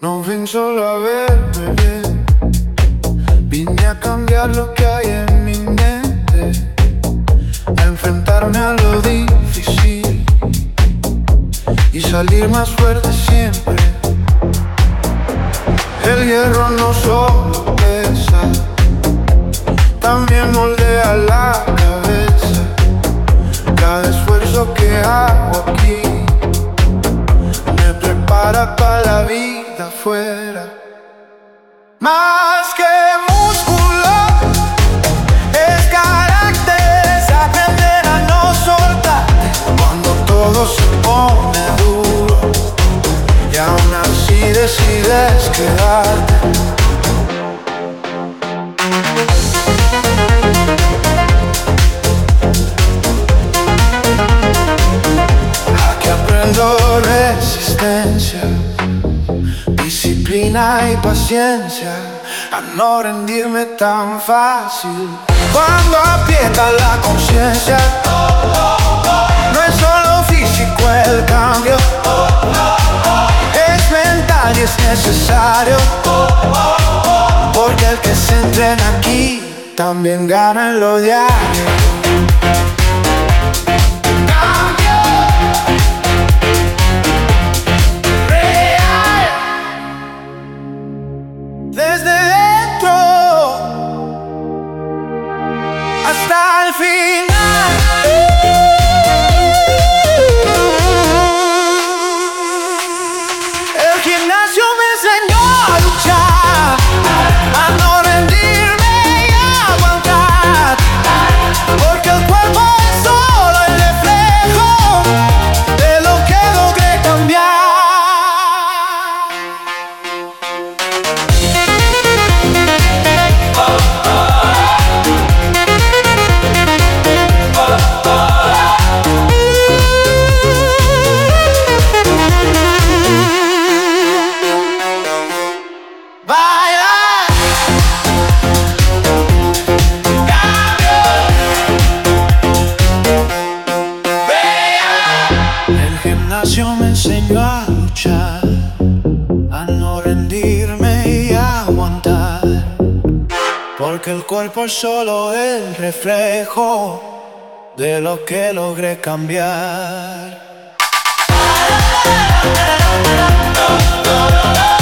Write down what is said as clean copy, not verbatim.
No vine solo a verme bien, vine a cambiar lo que hay en mi mente, a enfrentarme a lo difícil y salir más fuerte siempre. El hierro no solo pesa, también moldea la cabeza. Cada esfuerzo que hago aquí me prepara para la vida afuera. Más que músculo es carácter, es aprender a no soltarte cuando todo se pone duro y aún así decides quedarte. Aquí aprendo resistencia, disciplina y paciencia, a no rendirme tan fácil. Cuando aprieta la conciencia, no es solo físico el cambio, es mental y es necesario, porque el que se entrena aquí también gana en lo diario. Desde dentro hasta el final. El gimnasio me enseñó a luchar, a no rendirme y a aguantar, porque el cuerpo es solo el reflejo de lo que logré cambiar. El gimnasio me enseñó a luchar, a no rendirme y a aguantar, porque el cuerpo es solo el reflejo de lo que logré cambiar.